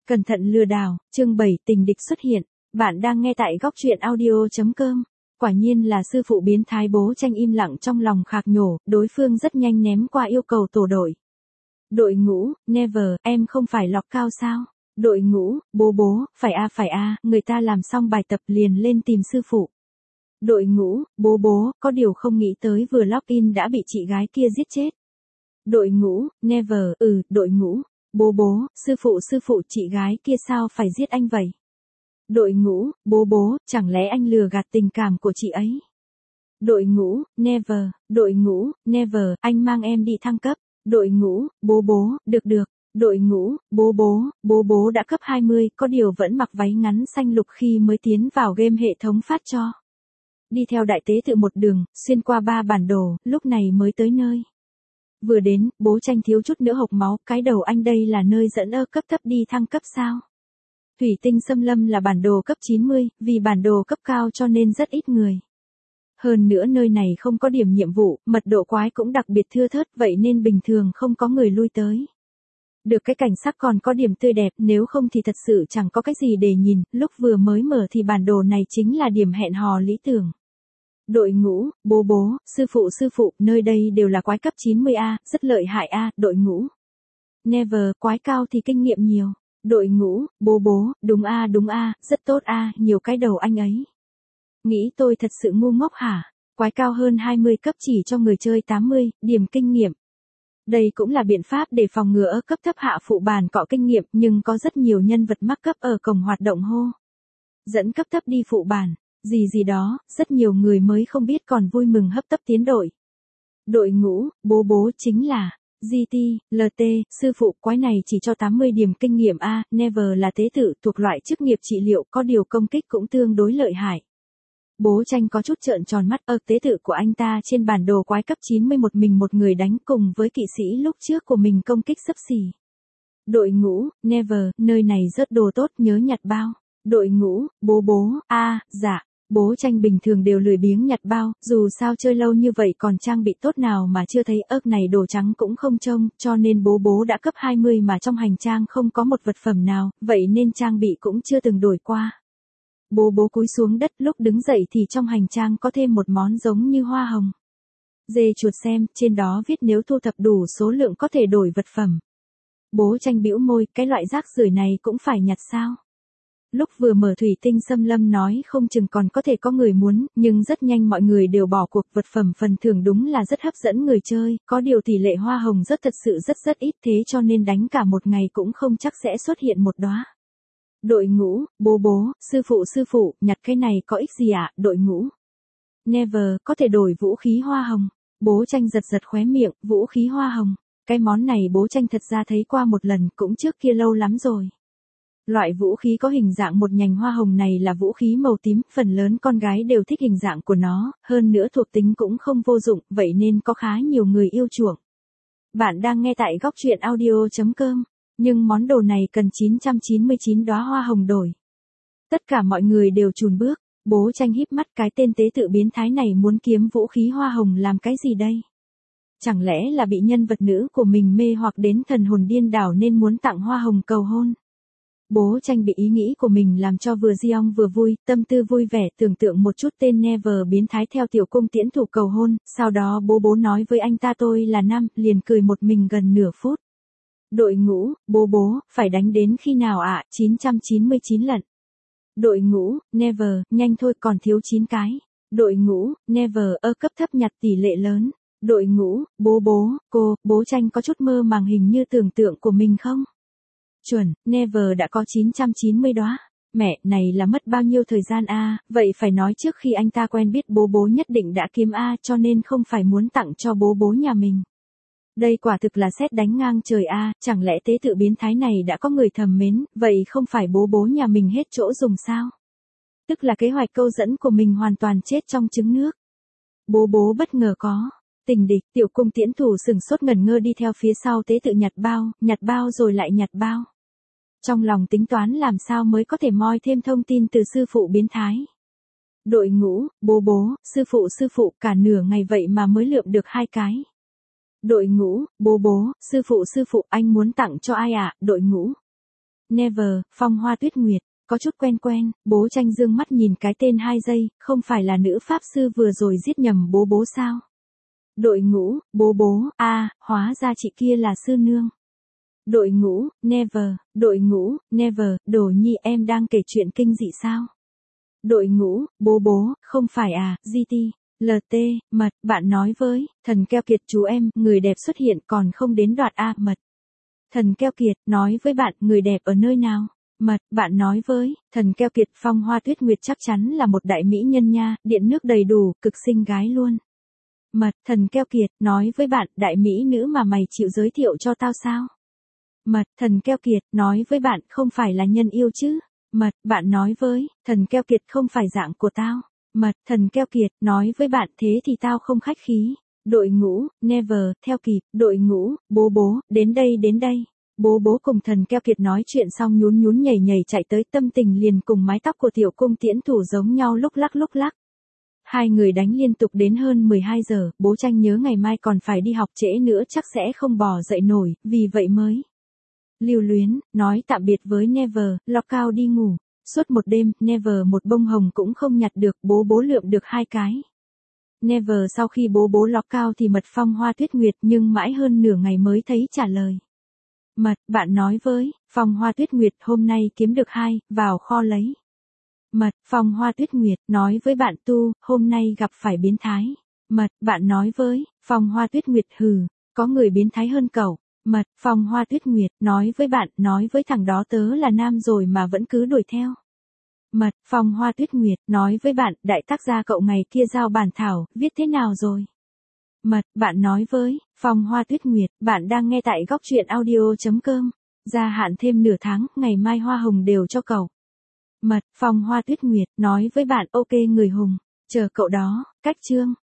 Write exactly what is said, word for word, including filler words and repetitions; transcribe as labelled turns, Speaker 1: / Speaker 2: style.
Speaker 1: Cẩn thận lừa đảo, chương bảy tình địch xuất hiện. Bạn đang nghe tại góc truyện audio chấm com. Quả nhiên là sư phụ biến thái. Bố Tranh im lặng trong lòng khạc nhổ, đối phương rất nhanh ném qua yêu cầu tổ đội. Đội ngũ, never, em không phải lọc cao sao? Đội ngũ, bố bố, phải a phải a, người ta làm xong bài tập liền lên tìm sư phụ. Đội ngũ, bố bố, có điều không nghĩ tới vừa login đã bị chị gái kia giết chết. Đội ngũ, never, ừ, đội ngũ. Bố bố, sư phụ sư phụ chị gái kia sao phải giết anh vậy? Đội ngũ, bố bố, chẳng lẽ anh lừa gạt tình cảm của chị ấy? Đội ngũ, never, đội ngũ, never, anh mang em đi thăng cấp. Đội ngũ, bố bố, được được. Đội ngũ, bố bố, bố bố đã cấp hai mươi, có điều vẫn mặc váy ngắn xanh lục khi mới tiến vào game hệ thống phát cho. Đi theo đại tế tự một đường, xuyên qua ba bản đồ, lúc này mới tới nơi. Vừa đến, Bố Tranh thiếu chút nữa hộc máu, cái đầu anh đây là nơi dẫn ơ cấp thấp đi thăng cấp sao? Thủy tinh xâm lâm là bản đồ cấp chín mươi, vì bản đồ cấp cao cho nên rất ít người. Hơn nữa nơi này không có điểm nhiệm vụ, mật độ quái cũng đặc biệt thưa thớt, vậy nên bình thường không có người lui tới. Được cái cảnh sắc còn có điểm tươi đẹp, nếu không thì thật sự chẳng có cái gì để nhìn, lúc vừa mới mở thì bản đồ này chính là điểm hẹn hò lý tưởng. Đội ngũ, bố bố, sư phụ sư phụ, nơi đây đều là quái cấp chín mươi A, rất lợi hại A, đội ngũ. Never, quái cao thì kinh nghiệm nhiều. Đội ngũ, bố bố, đúng A đúng A, rất tốt A, nhiều cái đầu anh ấy. Nghĩ tôi thật sự ngu ngốc hả? Quái cao hơn hai mươi cấp chỉ cho người chơi tám mươi, điểm kinh nghiệm. Đây cũng là biện pháp để phòng ngừa cấp thấp hạ phụ bàn cọ kinh nghiệm, nhưng có rất nhiều nhân vật mắc cấp ở cổng hoạt động hô. Dẫn cấp thấp đi phụ bàn. Gì gì đó, rất nhiều người mới không biết còn vui mừng hấp tấp tiến đội. Đội ngũ, bố bố chính là giê tê, lờ tê, sư phụ quái này chỉ cho tám mươi điểm kinh nghiệm A, never là tế tự thuộc loại chức nghiệp trị liệu, có điều công kích cũng tương đối lợi hại. Bố Tranh có chút trợn tròn mắt, ơ tế tự của anh ta trên bản đồ quái cấp chín mươi một mình một người đánh cùng với kỵ sĩ lúc trước của mình công kích xấp xỉ. Đội ngũ, never, nơi này rất đồ tốt nhớ nhặt bao. Đội ngũ, bố bố, a à, dạ. Bố Tranh bình thường đều lười biếng nhặt bao, dù sao chơi lâu như vậy còn trang bị tốt nào mà chưa thấy, ớt này đồ trắng cũng không trông, cho nên bố bố đã cấp hai mươi mà trong hành trang không có một vật phẩm nào, vậy nên trang bị cũng chưa từng đổi qua. Bố bố cúi xuống đất, lúc đứng dậy thì trong hành trang có thêm một món giống như hoa hồng. Dê chuột xem, trên đó viết nếu thu thập đủ số lượng có thể đổi vật phẩm. Bố Tranh bĩu môi, cái loại rác rưởi này cũng phải nhặt sao? Lúc vừa mở thủy tinh xâm lâm nói không chừng còn có thể có người muốn, nhưng rất nhanh mọi người đều bỏ cuộc, vật phẩm phần thưởng đúng là rất hấp dẫn người chơi, có điều tỷ lệ hoa hồng rất thật sự rất rất ít, thế cho nên đánh cả một ngày cũng không chắc sẽ xuất hiện một đóa. Đội ngũ, bố bố, sư phụ sư phụ, nhặt cái này có ích gì ạ? Đội ngũ. Never, có thể đổi vũ khí hoa hồng. Bố Tranh giật giật khóe miệng, vũ khí hoa hồng. Cái món này Bố Tranh thật ra thấy qua một lần, cũng trước kia lâu lắm rồi. Loại vũ khí có hình dạng một nhành hoa hồng này là vũ khí màu tím, phần lớn con gái đều thích hình dạng của nó, hơn nữa thuộc tính cũng không vô dụng, vậy nên có khá nhiều người yêu chuộng. Bạn đang nghe tại góc truyện audio chấm com, nhưng món đồ này cần chín trăm chín mươi chín đóa hoa hồng đổi. Tất cả mọi người đều chùn bước, Bố Tranh híp mắt, cái tên tế tự biến thái này muốn kiếm vũ khí hoa hồng làm cái gì đây? Chẳng lẽ là bị nhân vật nữ của mình mê hoặc đến thần hồn điên đảo nên muốn tặng hoa hồng cầu hôn? Bố Tranh bị ý nghĩ của mình làm cho vừa giong vừa vui, tâm tư vui vẻ, tưởng tượng một chút tên Never biến thái theo tiểu cung tiễn thủ cầu hôn, sau đó bố bố nói với anh ta tôi là nam, liền cười một mình gần nửa phút. Đội ngũ, bố bố, phải đánh đến khi nào ạ? À? chín trăm chín mươi chín lần. Đội ngũ, Never, nhanh thôi còn thiếu chín cái. Đội ngũ, Never, ơ cấp thấp nhặt tỷ lệ lớn. Đội ngũ, bố bố, cô, Bố Tranh có chút mơ màng hình như tưởng tượng của mình không? Chuẩn, Never đã có chín trăm chín mươi đóa. Mẹ, này là mất bao nhiêu thời gian a? Vậy phải nói trước khi anh ta quen biết bố bố nhất định đã kiếm a, cho nên không phải muốn tặng cho bố bố nhà mình. Đây quả thực là sét đánh ngang trời a, chẳng lẽ tế tự biến thái này đã có người thầm mến, vậy không phải bố bố nhà mình hết chỗ dùng sao? Tức là kế hoạch câu dẫn của mình hoàn toàn chết trong trứng nước. Bố bố bất ngờ có tình địch, tiểu cung tiễn thủ sừng sốt ngẩn ngơ đi theo phía sau tế tự nhặt bao, nhặt bao rồi lại nhặt bao. Trong lòng tính toán làm sao mới có thể moi thêm thông tin từ sư phụ biến thái. Đội ngũ, bố bố, sư phụ sư phụ, cả nửa ngày vậy mà mới lượm được hai cái. Đội ngũ, bố bố, sư phụ sư phụ, anh muốn tặng cho ai ạ? À? Đội ngũ. Never, Phong Hoa Tuyết Nguyệt, có chút quen quen, bố tranh dương mắt nhìn cái tên hai giây, không phải là nữ pháp sư vừa rồi giết nhầm bố bố sao? Đội ngũ, bố bố, a à, hóa ra chị kia là sư nương. Đội ngũ, Never, đội ngũ, Never, Đồ Nhi em đang kể chuyện kinh dị sao? Đội ngũ, bố bố, không phải à, giê tê, lờ tê, mật, bạn nói với, thần keo kiệt chú em, người đẹp xuất hiện còn không đến đoạt a, mật. Thần keo kiệt, nói với bạn, người đẹp ở nơi nào? Mật, bạn nói với, thần keo kiệt Phong Hoa Tuyết Nguyệt chắc chắn là một đại mỹ nhân nha, điện nước đầy đủ, cực xinh gái luôn. Mật, thần keo kiệt, nói với bạn, đại mỹ nữ mà mày chịu giới thiệu cho tao sao? Mật, thần keo kiệt, nói với bạn, không phải là nhân yêu chứ? Mật, bạn nói với, thần keo kiệt không phải dạng của tao. Mật, thần keo kiệt, nói với bạn, thế thì tao không khách khí. Đội ngũ, Never, theo kịp, đội ngũ, bố bố, đến đây đến đây. Bố bố cùng thần keo kiệt nói chuyện xong nhún nhún nhảy nhảy chạy tới, tâm tình liền cùng mái tóc của tiểu cung tiễn thủ giống nhau lúc lắc lúc lắc. Hai người đánh liên tục đến hơn mười hai giờ, bố tranh nhớ ngày mai còn phải đi học trễ nữa chắc sẽ không bò dậy nổi, vì vậy mới lưu luyến, nói tạm biệt với Never, lọc cao đi ngủ. Suốt một đêm, Never một bông hồng cũng không nhặt được, bố bố lượm được hai cái. Never sau khi bố bố lọc cao thì mật Phong Hoa Tuyết Nguyệt nhưng mãi hơn nửa ngày mới thấy trả lời. Mật, bạn nói với, Phong Hoa Tuyết Nguyệt hôm nay kiếm được hai, vào kho lấy. Mật, Phong Hoa Tuyết Nguyệt, nói với bạn tu, hôm nay gặp phải biến thái. Mật, bạn nói với, Phong Hoa Tuyết Nguyệt hừ, có người biến thái hơn cậu. Mật, Phong Hoa Tuyết Nguyệt, nói với bạn, nói với thằng đó tớ là nam rồi mà vẫn cứ đuổi theo. Mật, Phong Hoa Tuyết Nguyệt, nói với bạn, đại tác gia cậu ngày kia giao bản thảo, viết thế nào rồi? Mật, bạn nói với, Phong Hoa Tuyết Nguyệt, bạn đang nghe tại góc truyện audio.com. Gia hạn thêm nửa tháng, ngày mai hoa hồng đều cho cậu. Mật, Phong Hoa Tuyết Nguyệt, nói với bạn, ok người hùng, chờ cậu đó, cách chương.